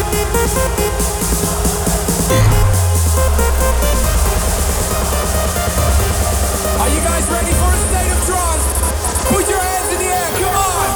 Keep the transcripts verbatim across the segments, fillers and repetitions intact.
Are you guys ready for a state of trance? Put your hands in the air, come on!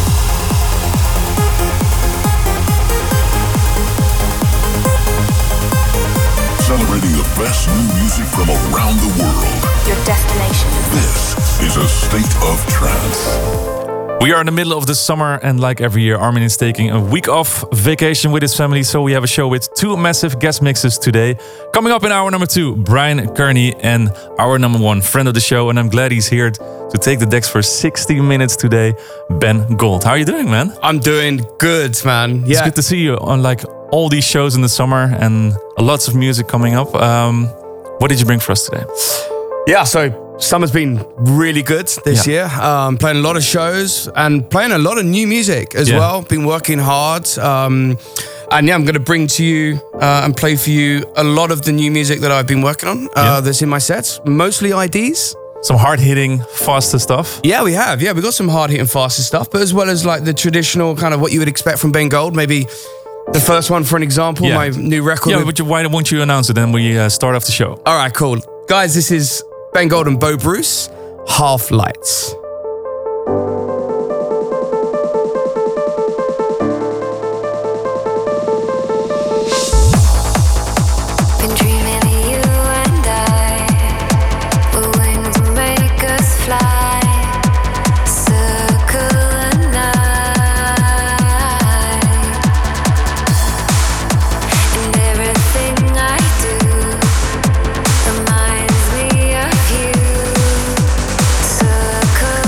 Celebrating the best new music from around the world. Your destination. This is a state of trance. We are in the middle of the summer, and like every year, Armin is taking a week off vacation with his family. So we have a show with two massive guest mixes today. Coming up in hour number two, Brian Kearney, and our number one friend of the show, and I'm glad he's here to take the decks for sixty minutes today, Ben Gold. How are you doing, man? I'm doing good, man. Yeah. It's good to see you on like all these shows in the summer and lots of music coming up. Um, what did you bring for us today? Yeah, so summer's been really good this Yeah. year. Um, playing a lot of shows and playing a lot of new music as Yeah. well. Been working hard. Um, and yeah, I'm going to bring to you uh, and play for you a lot of the new music that I've been working on uh, Yeah. that's in my sets. Mostly I Ds. Some hard-hitting, faster stuff. Yeah, we have. Yeah, we got some hard-hitting, faster stuff, but as well as like the traditional kind of what you would expect from Ben Gold. Maybe the first one, for an example, Yeah. my new record. Yeah, with- but you, why don't you announce it? Then we uh, start off the show. All right, cool. Guys, this is Ben Gold and Bo Bruce, Half Lights. Been dreaming of you and I, were waiting to make us fly. Circle the night, and everything I do reminds me of you. Circle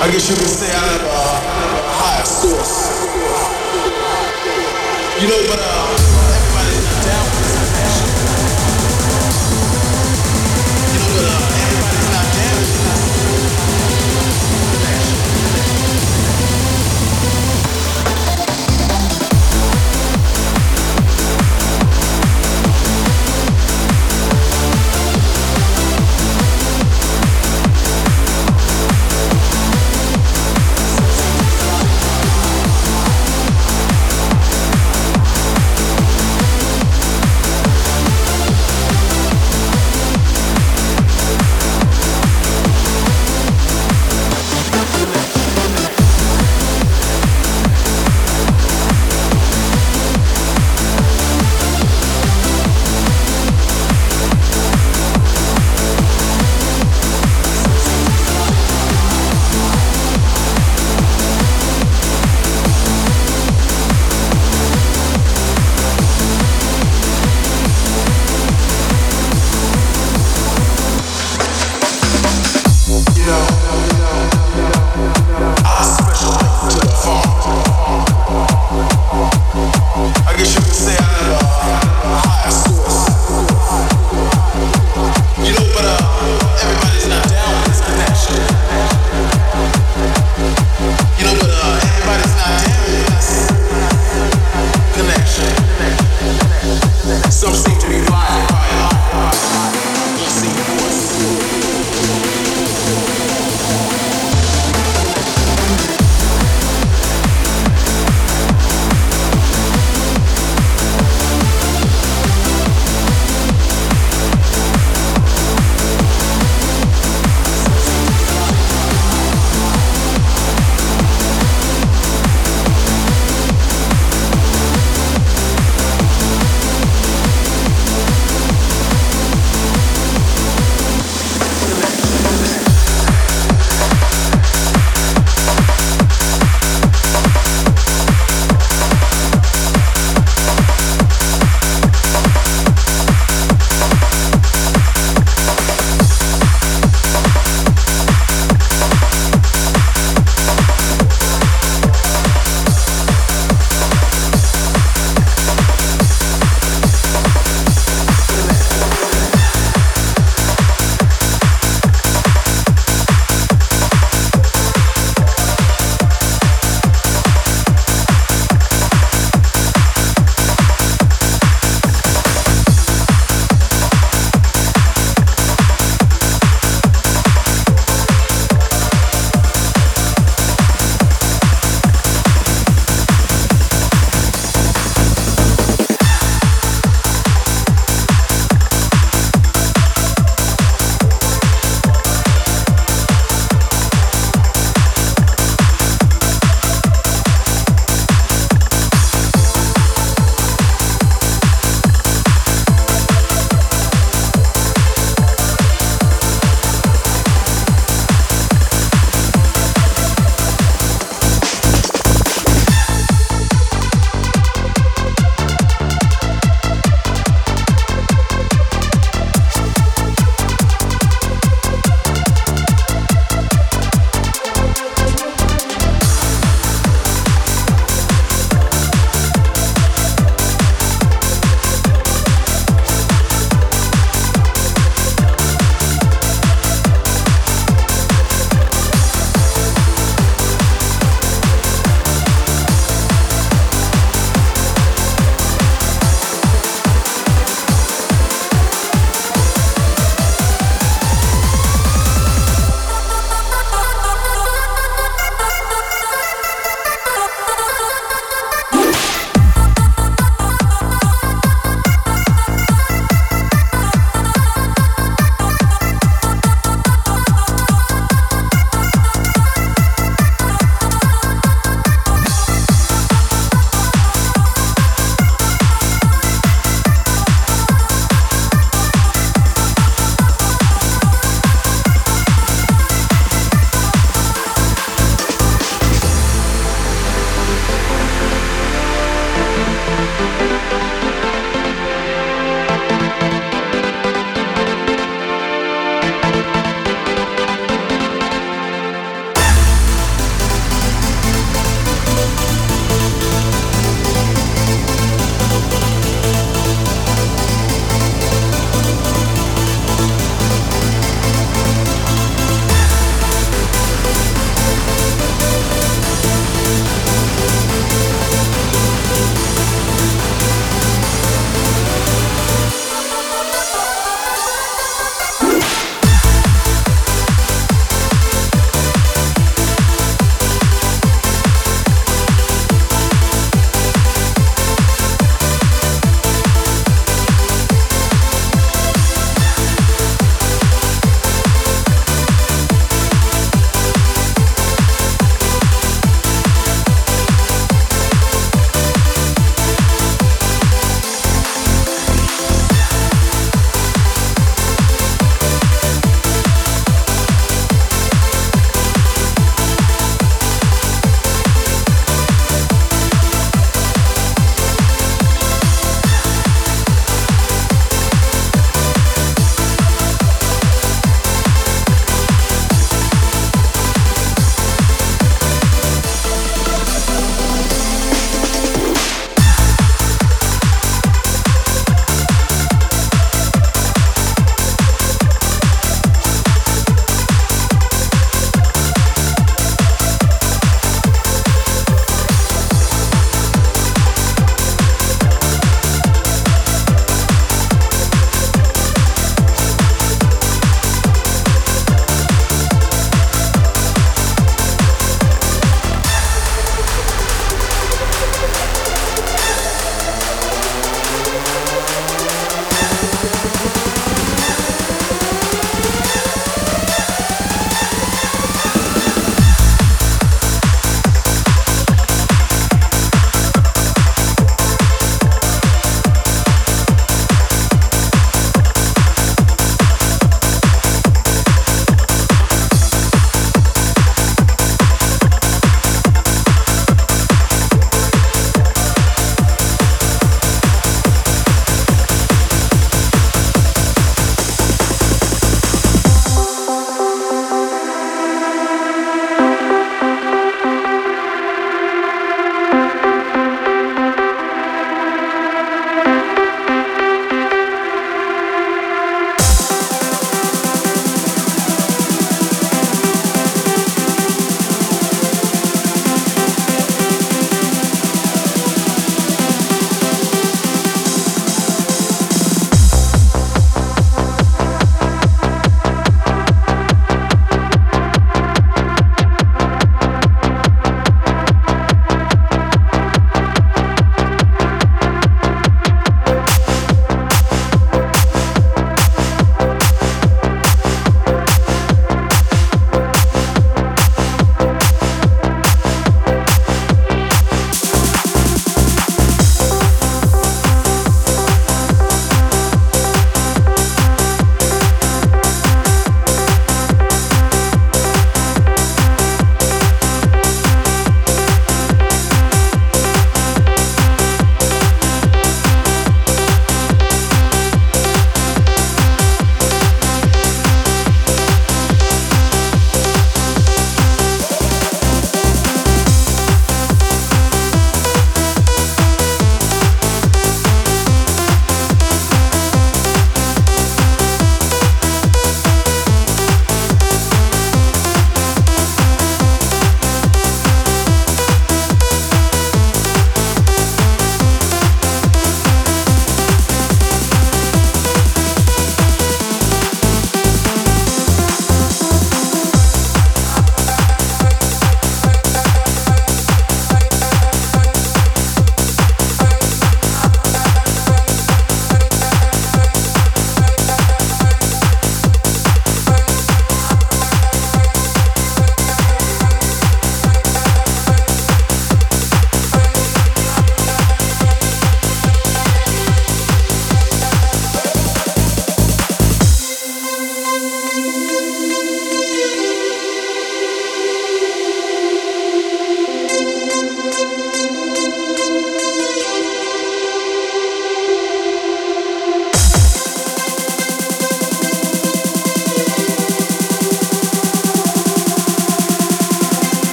I guess you could say out of a higher source. You know, but uh, everybody's not down with this connection. You know, but uh, everybody's not down with this connection.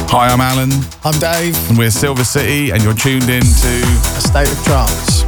Hi, I'm Alan, I'm Dave. and we're Silver City, and you're tuned in to A State of Trance.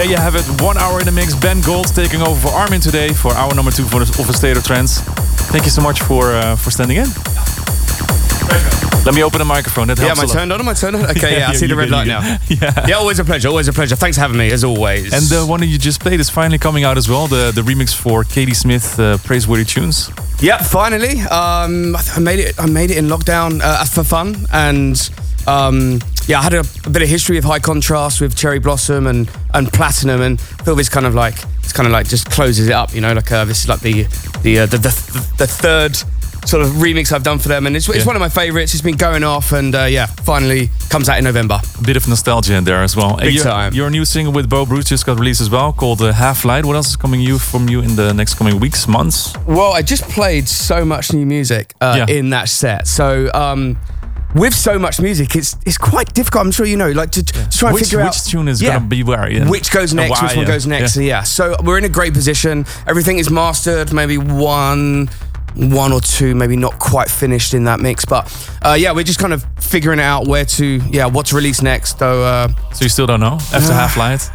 There you have it. One hour in the mix. Ben Gold taking over for Armin today for hour number two for the, of A State of Trance. Thank you so much for uh, for standing in. Let me open the microphone. That Yeah, helps am I a lot. turned on? Am I turned on? Okay, yeah, Yeah, I you- see the you red good, light you now. good. Yeah. Yeah, always a pleasure, always a pleasure. Thanks for having me, as always. And the one that you just played is finally coming out as well. The the remix for Katie Smith, uh, Praiseworthy Tunes. Yep, finally. Um, I th- I made it. I made it in lockdown uh, for fun, and um, yeah, I had a, a bit of history of High Contrast with Cherry Blossom and and Platinum, and I feel this kind of like it's kind of like just closes it up, you know. Like uh, this is like the the, uh, the the the third sort of remix I've done for them, and it's, it's Yeah. one of my favourites. It's been going off, and uh, yeah, finally comes out in November. A bit of nostalgia in there as well. Big your, time. Your new single with Bo Bruce just got released as well, called uh, Half Light. What else is coming you from you in the next coming weeks, months? Well, I just played so much new music uh, Yeah. in that set, so. Um, with so much music, it's it's quite difficult. I'm sure you know, like to, to try and Which, figure out which tune is Yeah. gonna be where? Yeah. which goes And next, why, which one yeah. goes next. Yeah. So yeah, so we're in a great position. Everything is mastered. Maybe one, one or two, maybe not quite finished in that mix, but uh, yeah, we're just kind of figuring out where to, yeah, what to release next. So uh, So you still don't know after Uh, Half Light?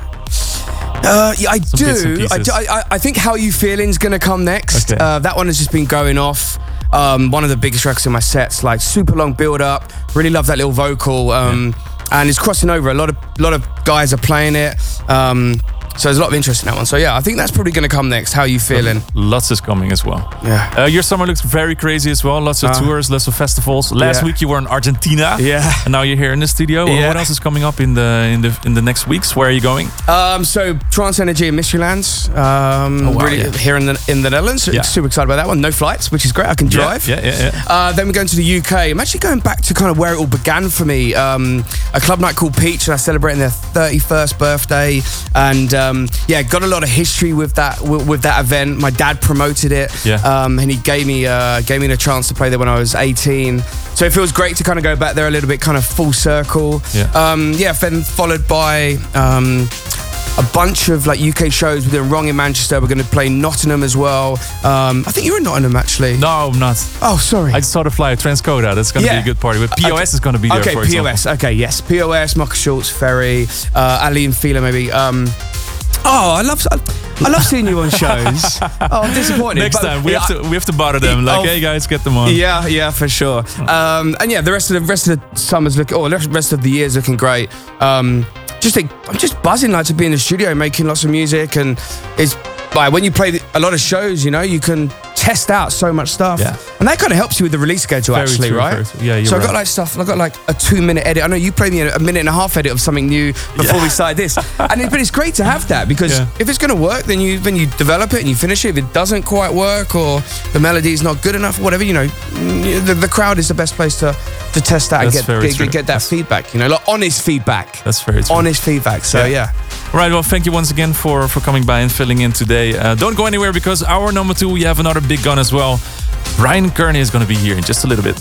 uh, yeah, I bits and do. I, pieces. do I, I think How You Feeling's gonna come next. Okay. Uh, that one has just been going off. Um, one of the biggest tracks in my sets, like super long build up. Really love that little vocal, um, and it's crossing over. A lot of lot of guys are playing it, um, so there's a lot of interest in that one. So yeah, I think that's probably going to come next. How You Feeling? Lots is coming as well. Yeah. Uh, your summer looks very crazy as well. Lots of Uh, tours, lots of festivals. Last yeah. week you were in Argentina. Yeah. And now you're here in the studio. Yeah. What else is coming up in the in the in the next weeks? Where are you going? Um, so Trance Energy and Mysterylands, um, Oh, wow, really yeah. here in the in the Netherlands. Yeah. Super excited about that one. No flights, which is great. I can drive. Yeah, yeah, yeah. yeah. Uh, then we're going to the U K. I'm actually going back to kind of where it all began for me. Um, a club night called Peach, and I celebrating their thirty-first birthday. And um, yeah, got a lot of history with that with, with that event. My dad promoted it, Yeah. um, and he gave me uh, gave me the chance to play there when I was eighteen. So it feels great to kind of go back there a little bit, kind of full circle. Yeah. Um, yeah. Then followed by. Um, a bunch of like U K shows. We're doing Wrong in Manchester. We're going to play Nottingham as well. Um, I think you're in Nottingham actually. No, I'm not. Oh, sorry. I just saw the flyer, Transcoda. That's going to Yeah. be a good party. But P O S Okay. is going to be there, Okay, for P O S. example. Okay, yes. P O S, Marcus Schultz, Ferry, uh, Ali and Fila maybe. Um, oh, I love I, I love seeing you on shows. Oh, I'm disappointed. Next but- time, we yeah, have to we have to bother them. Like, Oh. hey guys, get them on. Yeah, yeah, for sure. Um, and yeah, the rest of the rest of the summer's looking, or the rest of the year's looking great. Um, just think, I'm just buzzing like to be in the studio making lots of music, and it's like when you play the, a lot of shows, you know, you can test out so much stuff, Yeah. and that kind of helps you with the release schedule, Very actually, true, right? very true. Yeah, you're so I got right. like stuff. I got like a two-minute edit. I know you played me a minute and a half edit of something new before Yeah. we started this, and it, but it's great to have that because Yeah. if it's going to work, then you then you develop it and you finish it. If it doesn't quite work or the melody is not good enough, whatever, you know, the, the crowd is the best place to to test that That's and very get get, true. get that feedback. You know, like honest feedback. That's very true. Honest feedback. So Yeah. yeah. Right, well, thank you once again for, for coming by and filling in today. Uh, don't go anywhere because hour number two, we have another big gun as well. Brian Kearney is going to be here in just a little bit.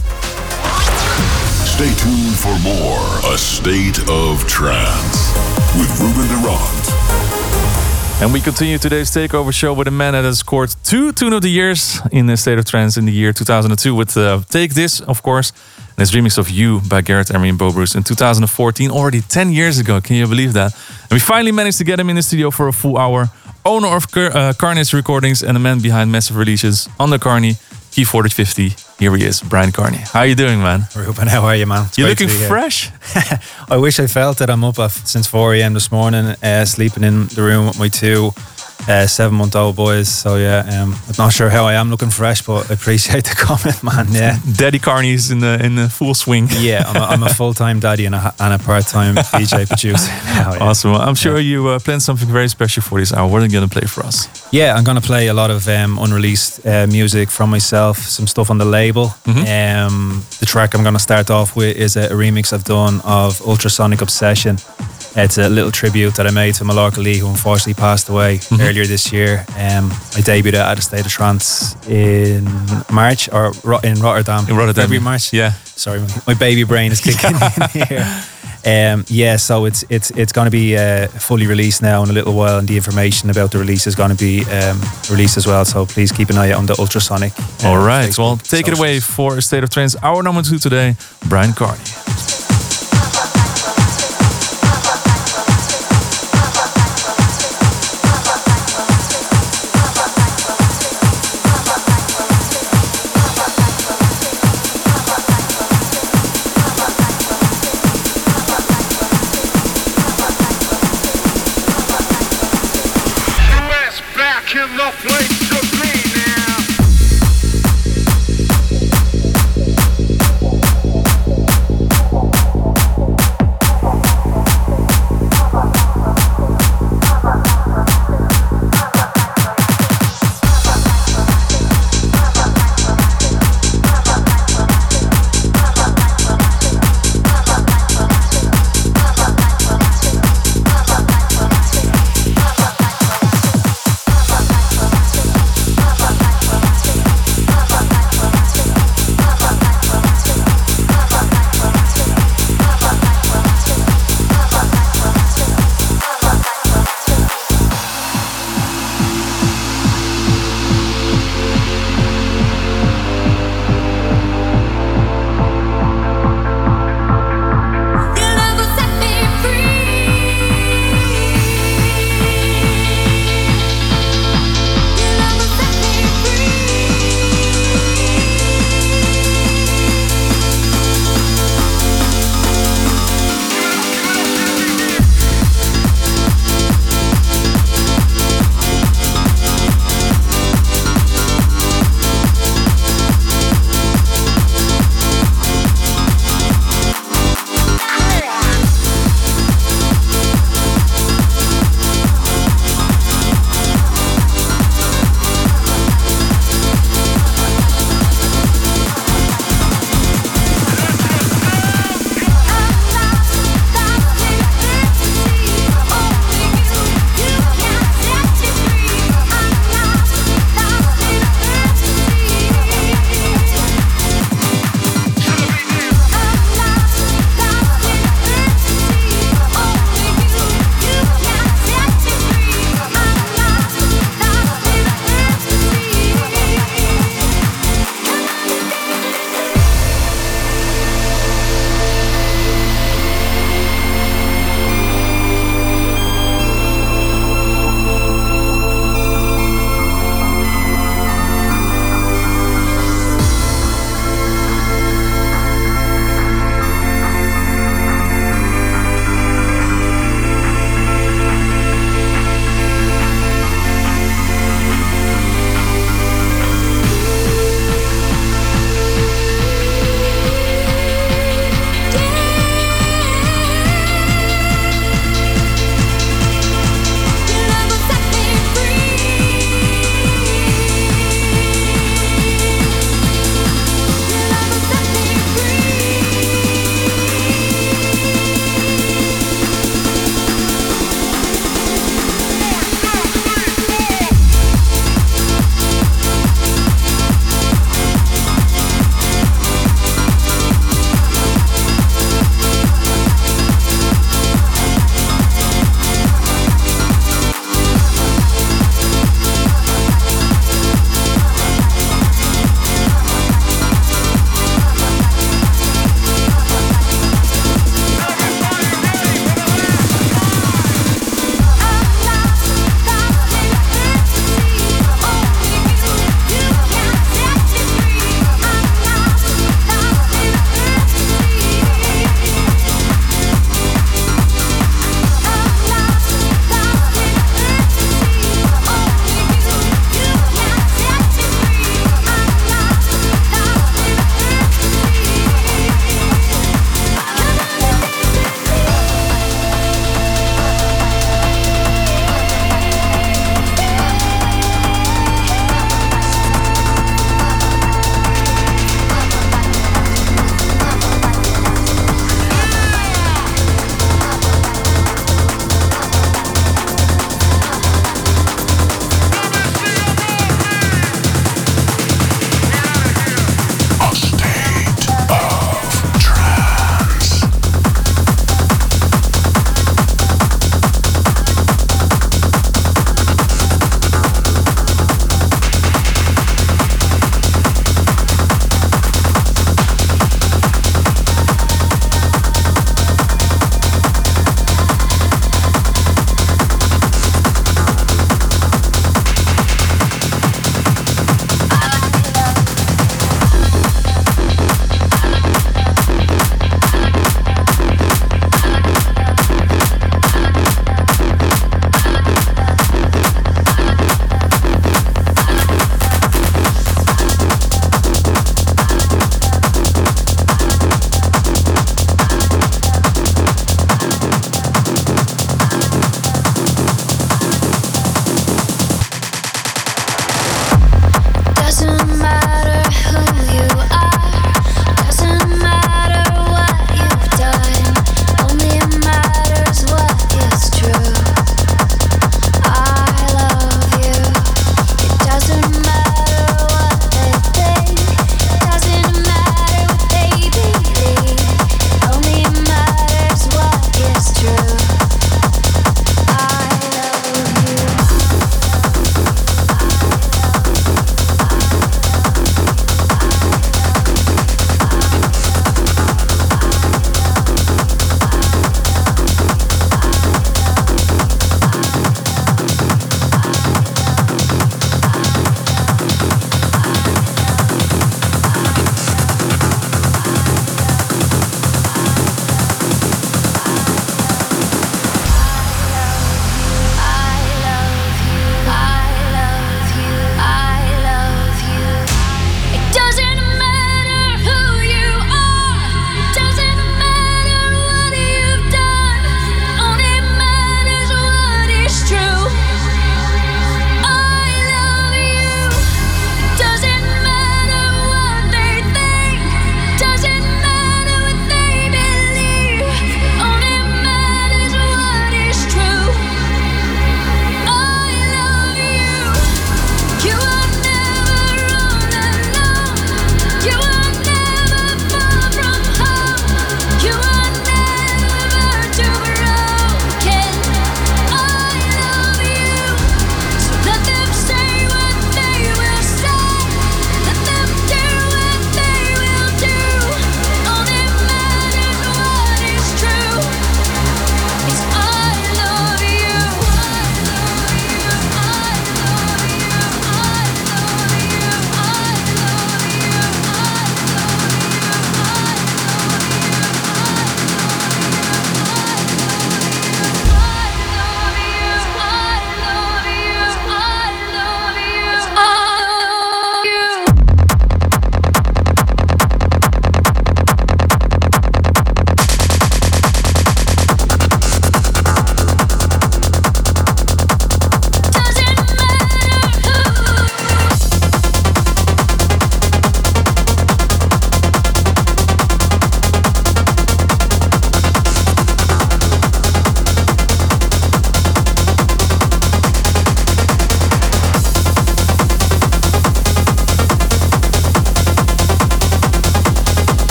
Stay tuned for more A State of Trance with Ruben Durant. And we continue today's takeover show with a man that has scored two Tune of the Years in the State of Trance in the year two thousand two with uh, Take This, of course, and his remix of You by Garrett Emery and Bo Bruce in two thousand fourteen, already ten years ago. Can you believe that? And we finally managed to get him in the studio for a full hour. Owner of Car- uh, Carney's Recordings and the man behind massive releases on the Carney, Key forty fifty. Here he is, Brian Kearney. How are you doing, man? Ruben, how are you, man? It's You're great to looking be here. fresh. I wish I felt it. I'm up at, since four a.m. this morning, uh, sleeping in the room with my two uh, seven-month-old boys. So yeah, um, I'm not sure how I am looking fresh, but I appreciate the comment, man. Yeah, Daddy Carney's in the in the full swing. yeah. I'm a, I'm a full-time daddy and a, and a part-time D J producer. now, yeah. Awesome. Well, I'm sure you uh, planned something very special for this hour. What are you going to play for us? Yeah, I'm going to play a lot of um, unreleased uh, music from myself, some stuff on the label. Mm-hmm. Um, the track I'm going to start off with is a, a remix I've done of Ultrasonic Obsession. It's a little tribute that I made to Malorca Lee, who unfortunately passed away Mm-hmm. earlier this year. Um, I debuted at A State of Trance in March, or Ro- in Rotterdam. In Rotterdam. February, March. Yeah. Sorry, my baby brain is kicking in here. Um, yeah, so it's it's it's going to be uh, fully released now in a little while, and the information about the release is going to be um, released as well. So please keep an eye out on the Ultrasonic. uh, All right. Facebook Well, take it socials. away for A State of Trance. Hour number two today, Brian Kearney.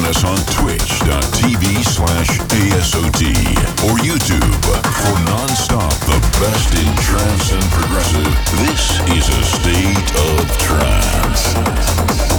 us on twitch.tv slash ASOT or YouTube for non-stop the best in trance and progressive. This is a state of trance.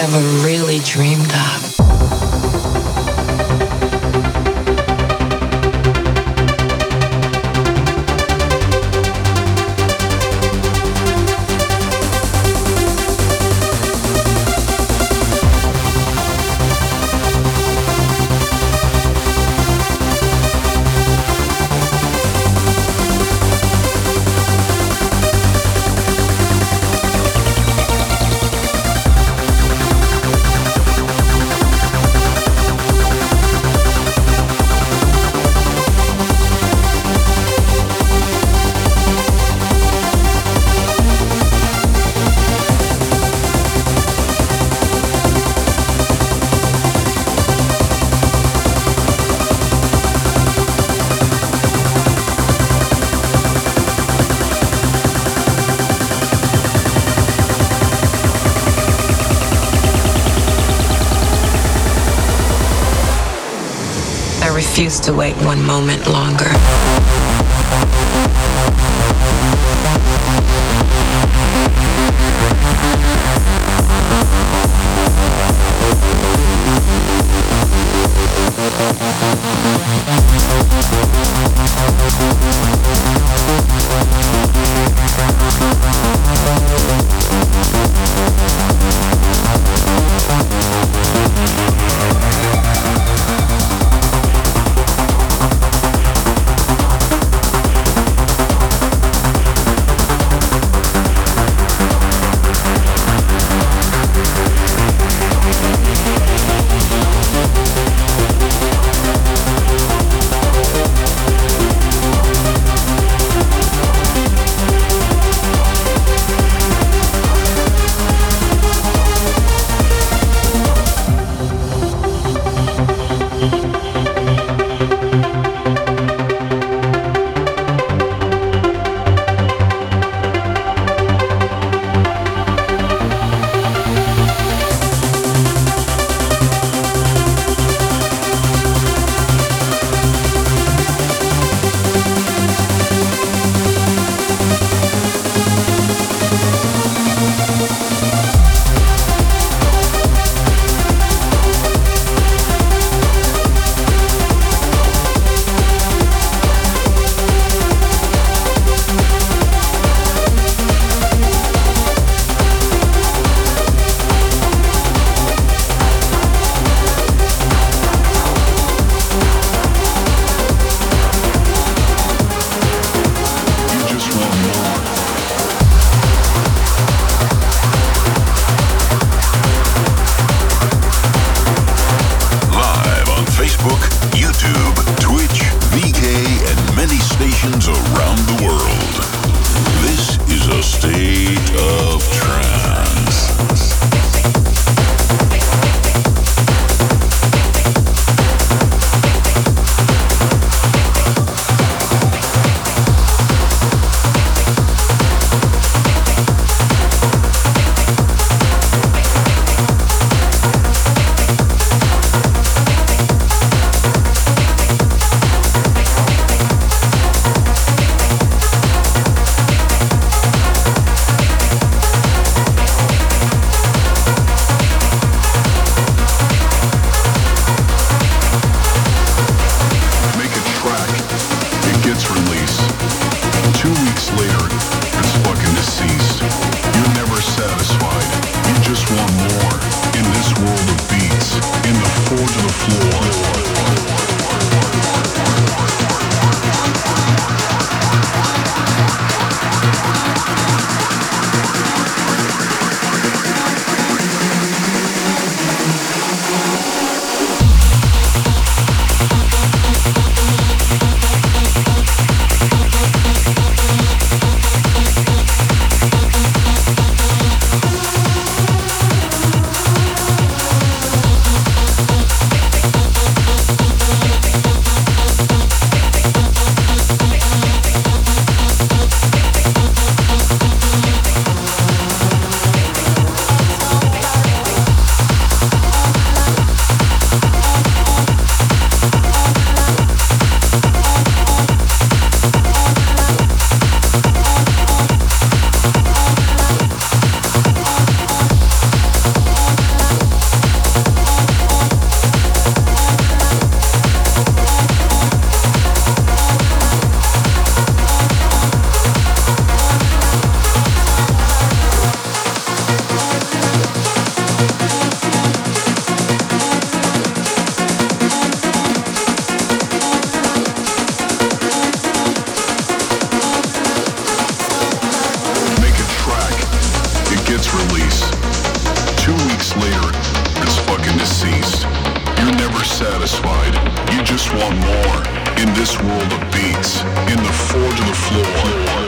ever really dreamed of. Refuse to wait one moment longer. world of beats in the four to the floor.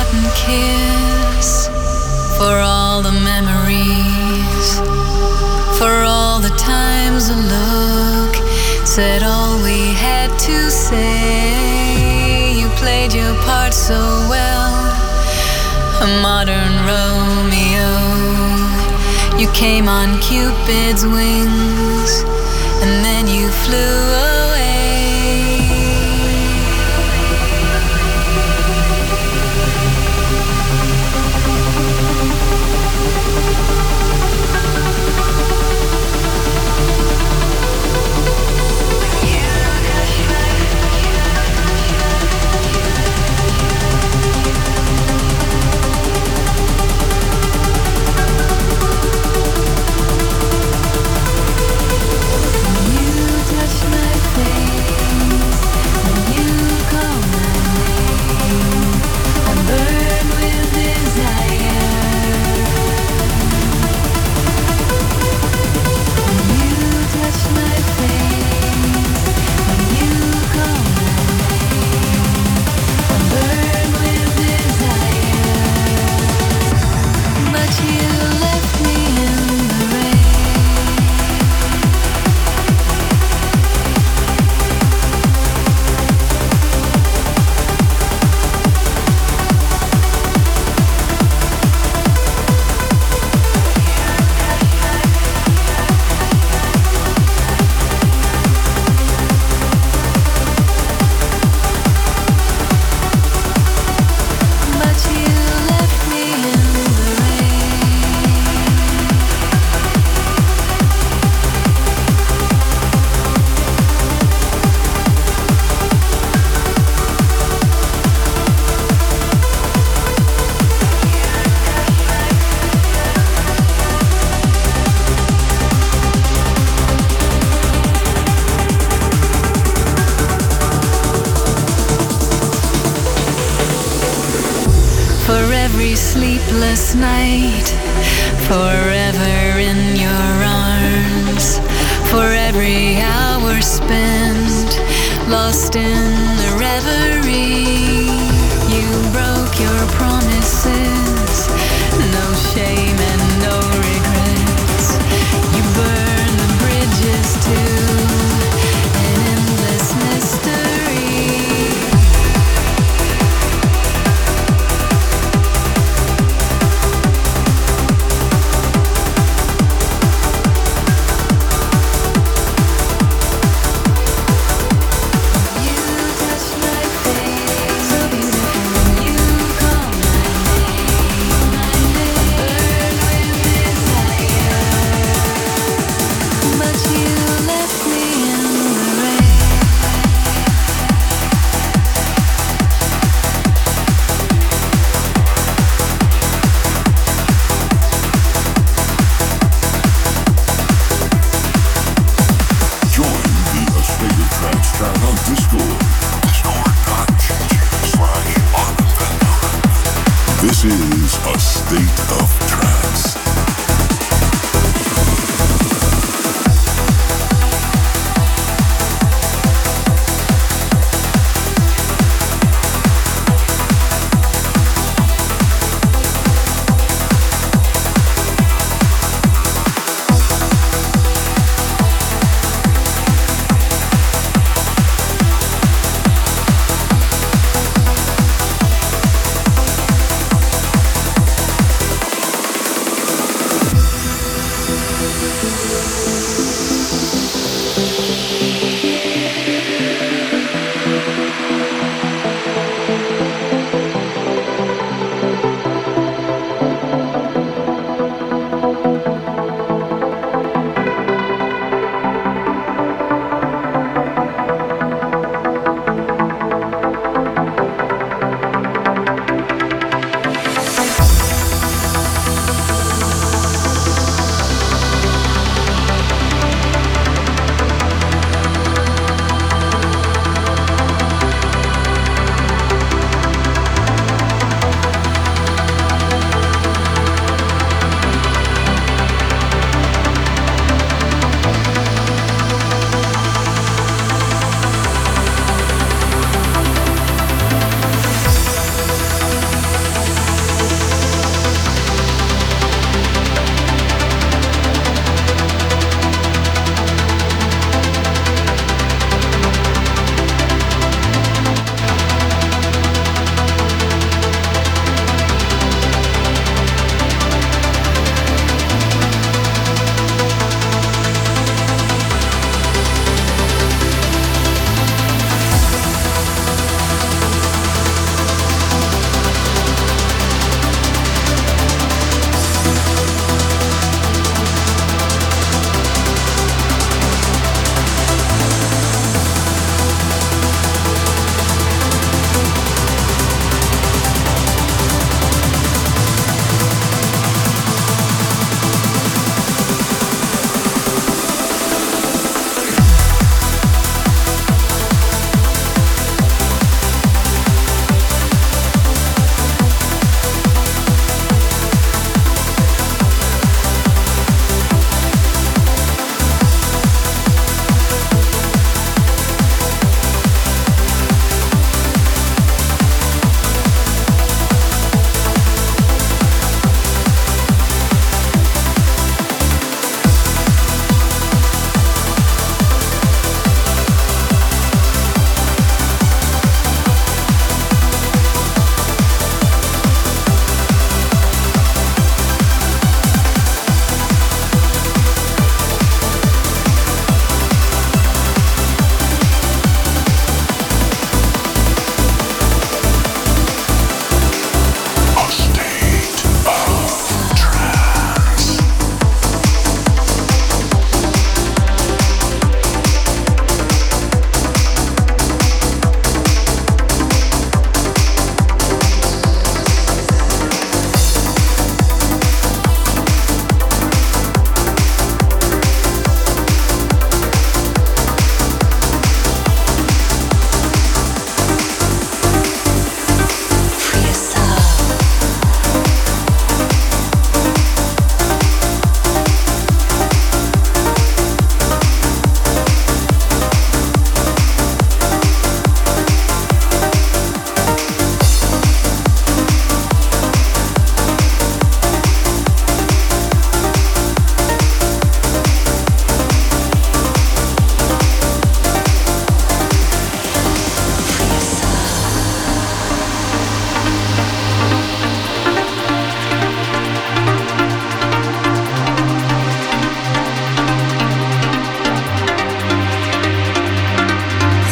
forgotten kiss, for all the memories, for all the times a look said all we had to say. You played your part so well, a modern Romeo. You came on Cupid's wings, and then you flew away. Sleepless night, forever in your arms, for every hour spent lost in the reverie. You broke your promises, no shame and no regrets. You burned the bridges to an endless mystery. So beautiful when you call my name.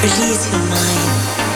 Release your mind.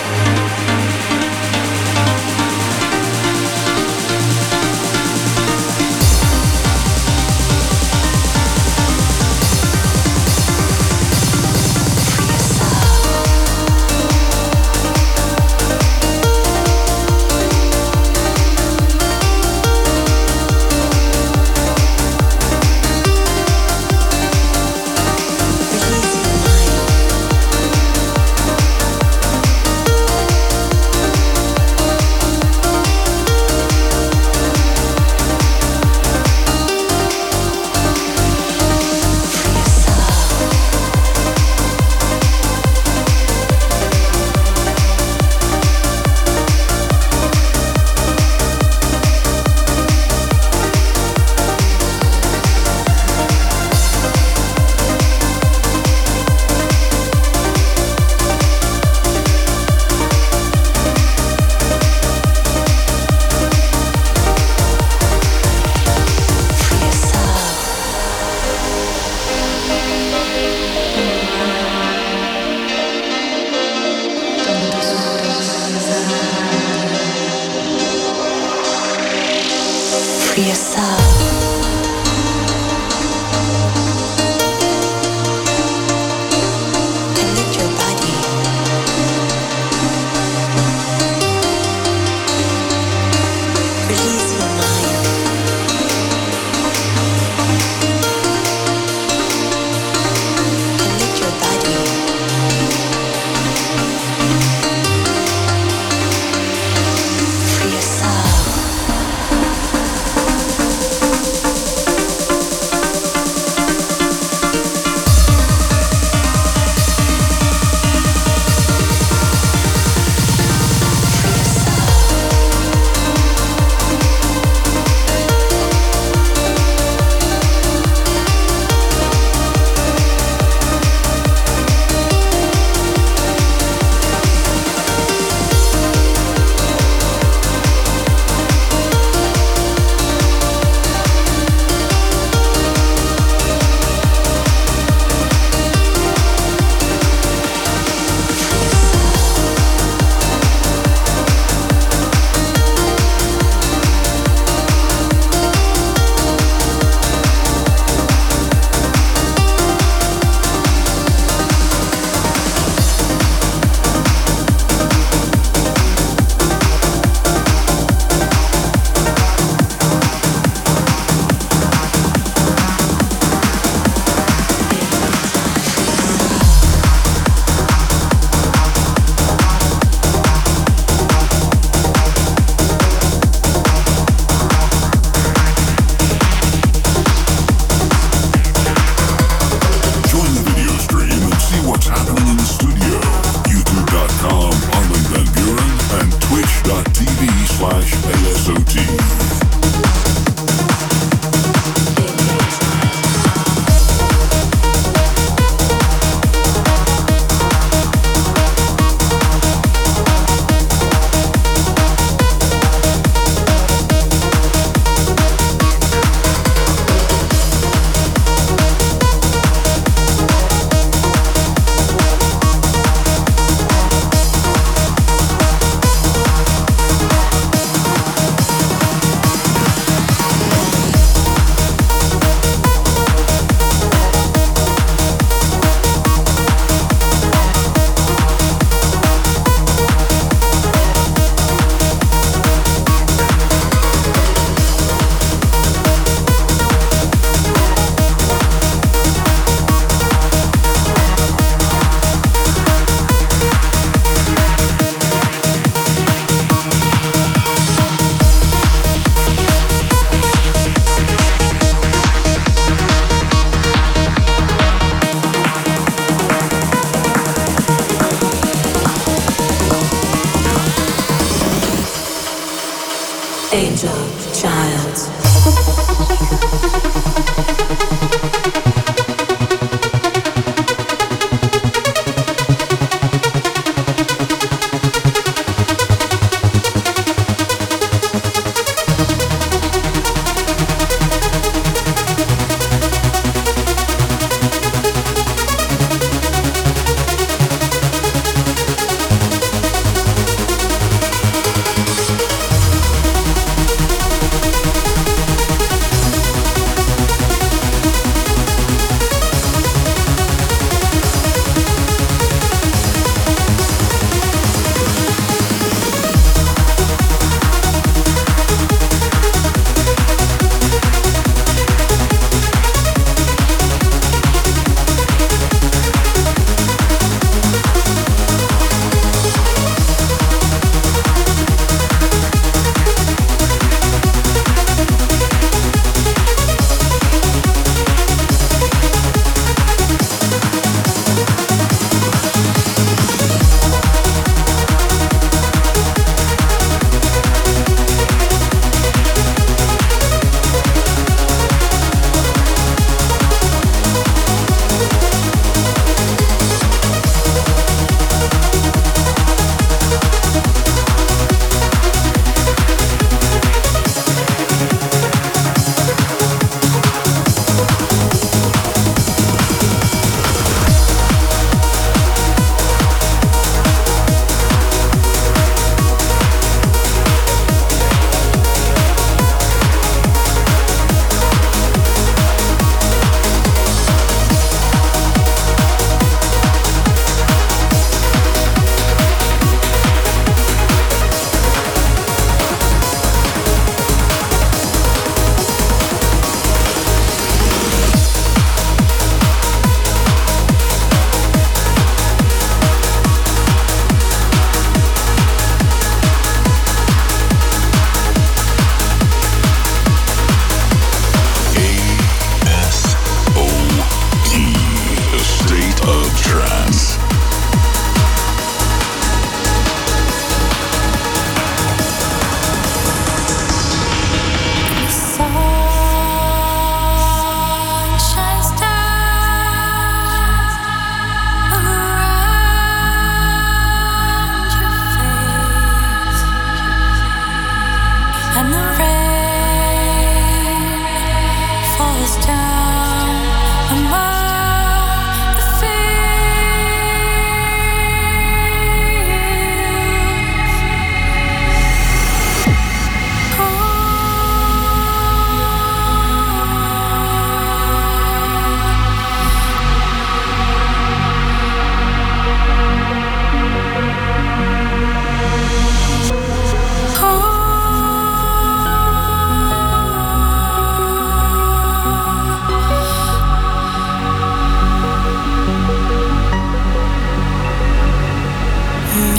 Angel Child.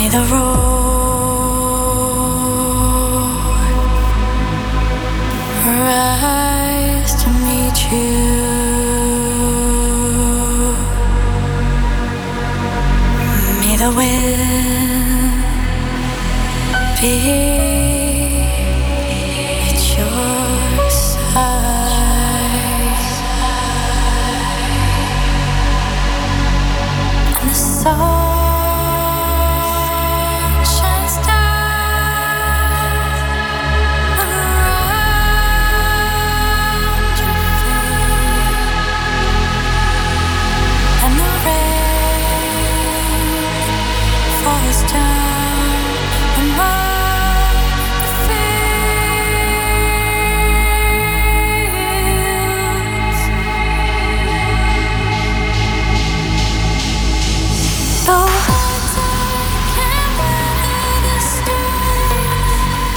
the road rise to meet you. May the wind be at your side, and the sun shines down around your feet, and the rain falls down among the fields. Though hearts can weather the storm,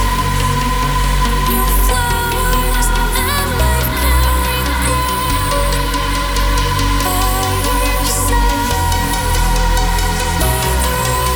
new flowers and life can regrow by your side. May the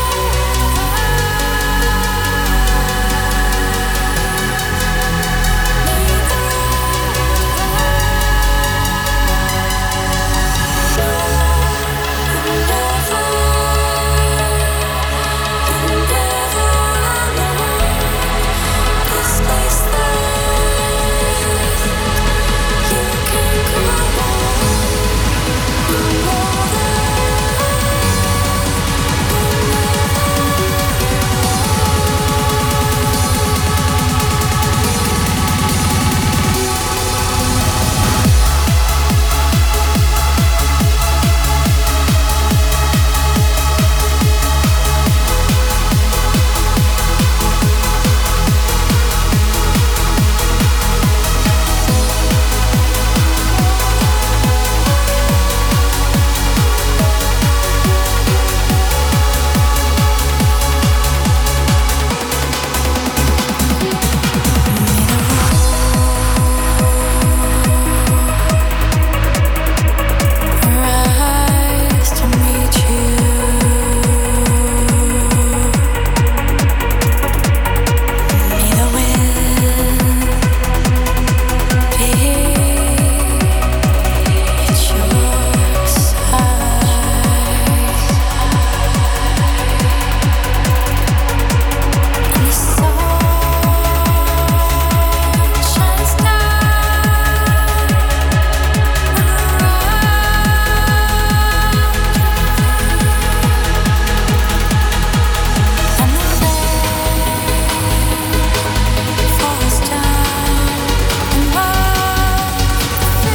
rise to meet you. May the wind be at your side, and the sun shines down and the rain falls down among the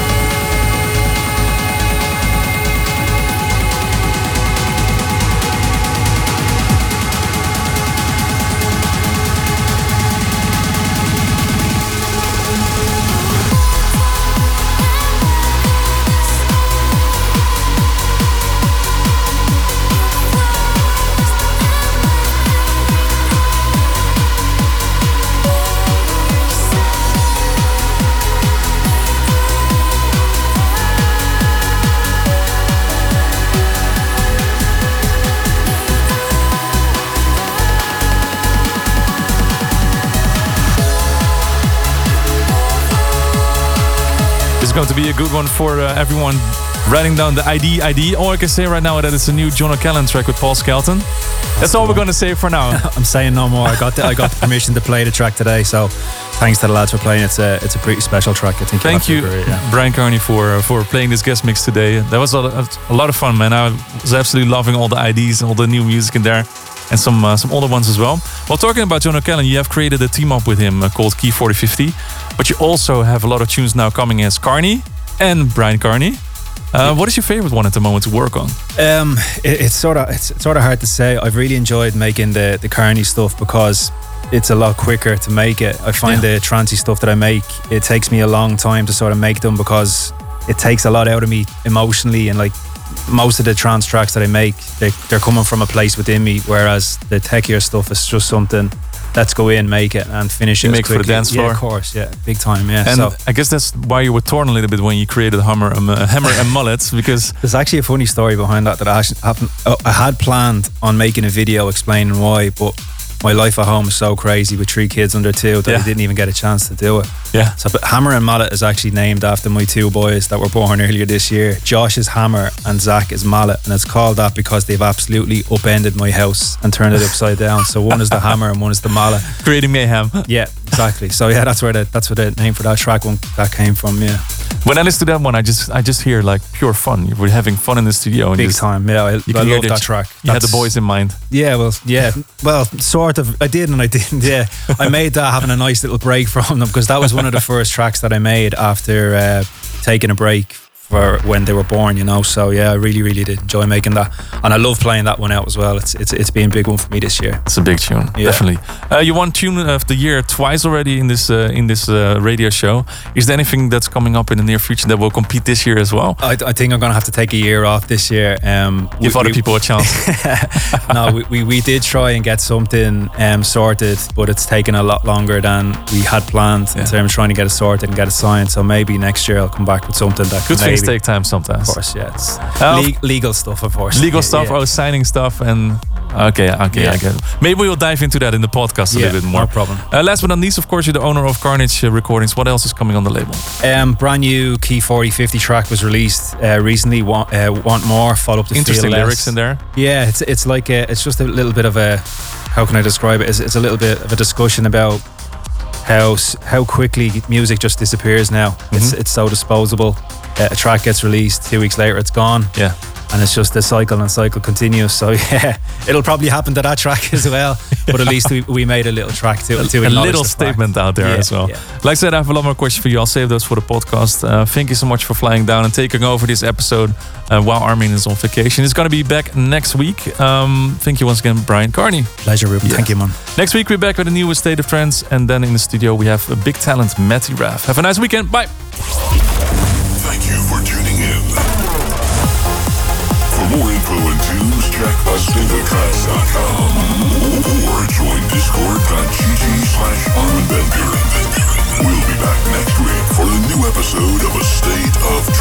This is going to be a good one for uh, everyone writing down the I D I D. All I can say right now is that it's a new John O'Callaghan track with Paul Skelton. That's all we're going to say for now. I'm saying no more. I got the, I got the permission to play the track today, so thanks to the lads for playing. It's a it's a pretty special track. I think. Thank you, agree, yeah. Brian Kearney, for uh, for playing this guest mix today. That was a, a lot of fun, man. I was absolutely loving all the I Ds and all the new music in there, and some uh, some older ones as well. Well, talking about John O'Callaghan, you have created a team up with him uh, called Key forty fifty, but you also have a lot of tunes now coming as Kearney and Brian Kearney. Uh, what is your favorite one at the moment to work on? Um, it, it's sort of it's sort of hard to say. I've really enjoyed making the the Kearney stuff because it's a lot quicker to make it. I find yeah. the trancey stuff that I make, it takes me a long time to sort of make them because it takes a lot out of me emotionally, and like most of the trance tracks that I make, they, they're coming from a place within me, whereas the techier stuff is just something let's go in, make it, and finish You it. as make for the quickly- dance floor? Yeah, of course, yeah, big time, yeah. And so I guess that's why you were torn a little bit when you created Hammer, um, uh, Hammer and Mullets, because there's actually a funny story behind that that I actually happened. Oh, I had planned on making a video explaining why, but my life at home is so crazy with three kids under two that Yeah. I didn't even get a chance to do it. yeah, So, but Hammer and Mallet is actually named after my two boys that were born earlier this year. Josh is Hammer and Zach is Mallet, and it's called that because they've absolutely upended my house and turned it upside down. So one is the Hammer and one is the Mallet. creating mayhem. Yeah, exactly. So yeah, that's where the that's where the name for that track one that came from. Yeah, When I listen to that one, I just I just hear like pure fun. You were having fun in the studio. And big just, time. Yeah, I, You I can hear love that that you- track. You had the That's- boys in mind. Yeah, well, yeah, well, sort of. I did and I didn't. Yeah, I made that having a nice little break from them because that was one of the first tracks that I made after uh, taking a break for when they were born. You know, so yeah, I really, really did enjoy making that, and I love playing that one out as well. It's it's it's been a big one for me this year. It's a big tune, Yeah. definitely. Uh, you won Tune of the Year twice already in this uh, in this uh, radio show. Is there anything that's coming up in the near future that will compete this year as well? I, I think I'm gonna have to take a year off this year. Um, Give we- other we- people a chance. no, we, we, we did try and get something um, sorted, but it's taken a lot longer than we had planned in Yeah. terms of trying to get it sorted and get it signed. So maybe next year I'll come back with something that Good can things maybe, take time sometimes. of course, yeah, it's Uh, le- legal stuff, of course. Legal stuff, Yeah. oh, signing stuff, and okay, okay, Yeah. I get it. Maybe we'll dive into that in the podcast a Yeah, little bit more. no problem. Uh, last but not least, of course, you're the owner of Carnage uh, Recordings. What else is coming on the label? Um, brand new Key forty fifty track was released uh, recently. Want, uh, want more? Follow up the Interesting Feel Less. lyrics in there. Yeah, it's it's like a, it's just a little bit of a, how can I describe it? It's, it's a little bit of a discussion about how s- how quickly music just disappears now. It's it's so disposable. Uh, a track gets released, two weeks later it's gone, Yeah. and it's just the cycle and cycle continues. So yeah, it'll probably happen to that track as well. But at least we, we made a little track to, to a acknowledge little the fact. statement out there Yeah, as well. yeah. Like I said, I have a lot more questions for you. I'll save those for the podcast. Uh, thank you so much for flying down and taking over this episode uh, while Armin is on vacation. He's going to be back next week. Um, thank you once again, Brian Carney. Pleasure, Ruben. Yeah. Thank you, man. Next week, we're back with a new State of Trance. And then in the studio, we have a big talent, Matty Raff. Have a nice weekend. Bye. Thank you for tuning in. For more info and tunes, check a state of trance dot com or join discord.gg slash Armin Van Buren. We'll be back next week for a new episode of A State of Trance.